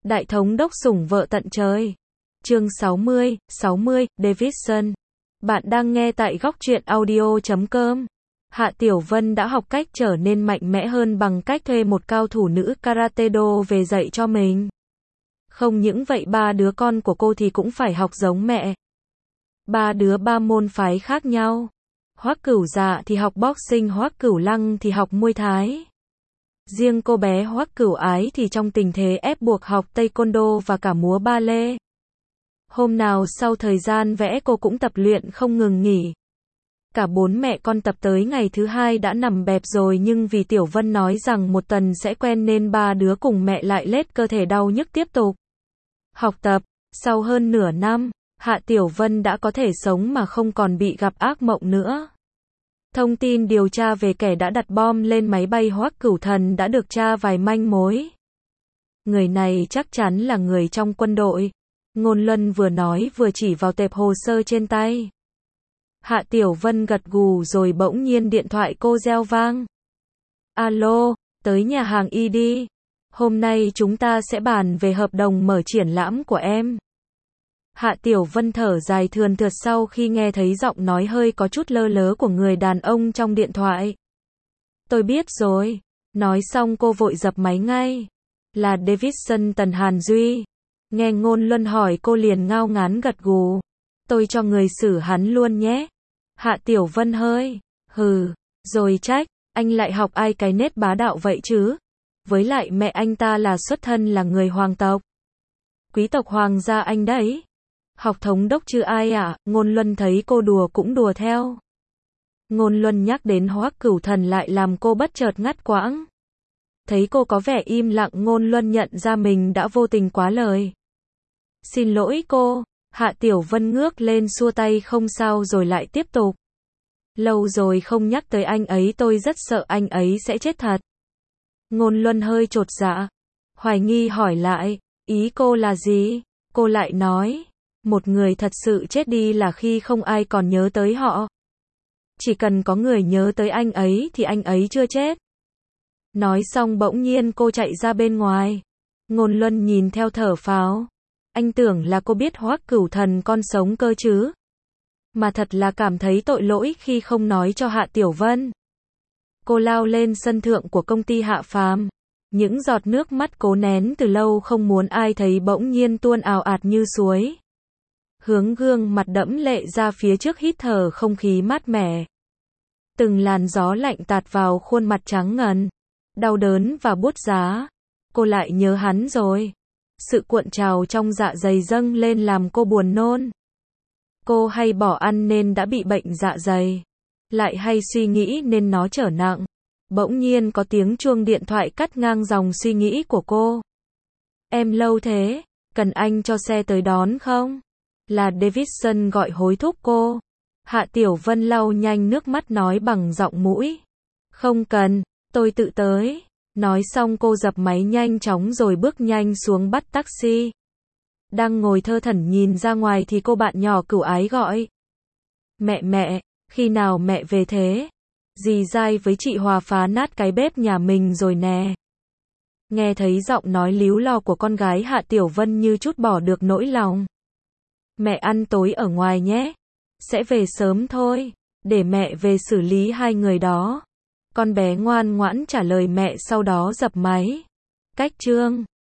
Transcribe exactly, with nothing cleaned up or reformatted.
Đại thống đốc sủng vợ tận trời. Chương sáu mươi, sáu mươi, Davidson. Bạn đang nghe tại góc truyện audio chấm com. Hạ Tiểu Vân đã học cách trở nên mạnh mẽ hơn bằng cách thuê một cao thủ nữ karate do về dạy cho mình. Không những vậy ba đứa con của cô thì cũng phải học giống mẹ. Ba đứa ba môn phái khác nhau. Hoắc Cửu Dạ thì học boxing, Hoắc Cửu Lăng thì học Muay Thái. Riêng cô bé Hoắc Cửu Ái thì trong tình thế ép buộc học taekwondo và cả múa ba lê. Hôm nào sau thời gian vẽ cô cũng tập luyện không ngừng nghỉ. Cả bốn mẹ con tập tới ngày thứ hai đã nằm bẹp rồi, nhưng vì Tiểu Vân nói rằng một tuần sẽ quen nên ba đứa cùng mẹ lại lết cơ thể đau nhức tiếp tục học tập. Sau hơn nửa năm, Hạ Tiểu Vân đã có thể sống mà không còn bị gặp ác mộng nữa. Thông tin điều tra về kẻ đã đặt bom lên máy bay Hoắc Cửu Thần đã được tra vài manh mối. Người này chắc chắn là người trong quân đội. Ngôn Luân vừa nói vừa chỉ vào tệp hồ sơ trên tay. Hạ Tiểu Vân gật gù rồi bỗng nhiên điện thoại cô reo vang. Alo, tới nhà hàng Y đi. Hôm nay chúng ta sẽ bàn về hợp đồng mở triển lãm của em. Hạ Tiểu Vân thở dài thườn thượt sau khi nghe thấy giọng nói hơi có chút lơ lớ của người đàn ông trong điện thoại. Tôi biết rồi. Nói xong cô vội dập máy ngay. Là Davidson Tần Hàn Duy. Nghe Ngôn Luân hỏi cô liền ngao ngán gật gù. Tôi cho người xử hắn luôn nhé. Hạ Tiểu Vân hơi. Hừ. Rồi trách. Anh lại học ai cái nết bá đạo vậy chứ? Với lại mẹ anh ta là xuất thân là người hoàng tộc. Quý tộc hoàng gia anh đấy. Học thống đốc chứ ai à? Ngôn Luân thấy cô đùa cũng đùa theo. Ngôn Luân nhắc đến Hoắc Cửu Thần lại làm cô bất chợt ngắt quãng. Thấy cô có vẻ im lặng, Ngôn Luân nhận ra mình đã vô tình quá lời. Xin lỗi cô. Hạ Tiểu Vân ngước lên xua tay không sao rồi lại tiếp tục. Lâu rồi không nhắc tới anh ấy, tôi rất sợ anh ấy sẽ chết thật. Ngôn Luân hơi chột dạ. Hoài nghi hỏi lại. Ý cô là gì? Cô lại nói. Một người thật sự chết đi là khi không ai còn nhớ tới họ. Chỉ cần có người nhớ tới anh ấy thì anh ấy chưa chết. Nói xong bỗng nhiên cô chạy ra bên ngoài. Ngôn Luân nhìn theo thở phào. Anh tưởng là cô biết Hoắc Cửu Thần còn sống cơ chứ. Mà thật là cảm thấy tội lỗi khi không nói cho Hạ Tiểu Vân. Cô lao lên sân thượng của công ty Hạ Phàm. Những giọt nước mắt cố nén từ lâu không muốn ai thấy bỗng nhiên tuôn ào ạt như suối. Hướng gương mặt đẫm lệ ra phía trước hít thở không khí mát mẻ. Từng làn gió lạnh tạt vào khuôn mặt trắng ngần. Đau đớn và buốt giá. Cô lại nhớ hắn rồi. Sự cuộn trào trong dạ dày dâng lên làm cô buồn nôn. Cô hay bỏ ăn nên đã bị bệnh dạ dày. Lại hay suy nghĩ nên nó trở nặng. Bỗng nhiên có tiếng chuông điện thoại cắt ngang dòng suy nghĩ của cô. Em lâu thế, cần anh cho xe tới đón không? Là Davidson gọi hối thúc cô. Hạ Tiểu Vân lau nhanh nước mắt nói bằng giọng mũi. Không cần, tôi tự tới. Nói xong cô dập máy nhanh chóng rồi bước nhanh xuống bắt taxi. Đang ngồi thơ thẩn nhìn ra ngoài thì cô bạn nhỏ Cửu Ái gọi. Mẹ mẹ, khi nào mẹ về thế? Dì dai với chị Hòa phá nát cái bếp nhà mình rồi nè. Nghe thấy giọng nói líu lo của con gái, Hạ Tiểu Vân như chút bỏ được nỗi lòng. Mẹ ăn tối ở ngoài nhé. Sẽ về sớm thôi. Để mẹ về xử lý hai người đó. Con bé ngoan ngoãn trả lời mẹ sau đó dập máy. Cách chương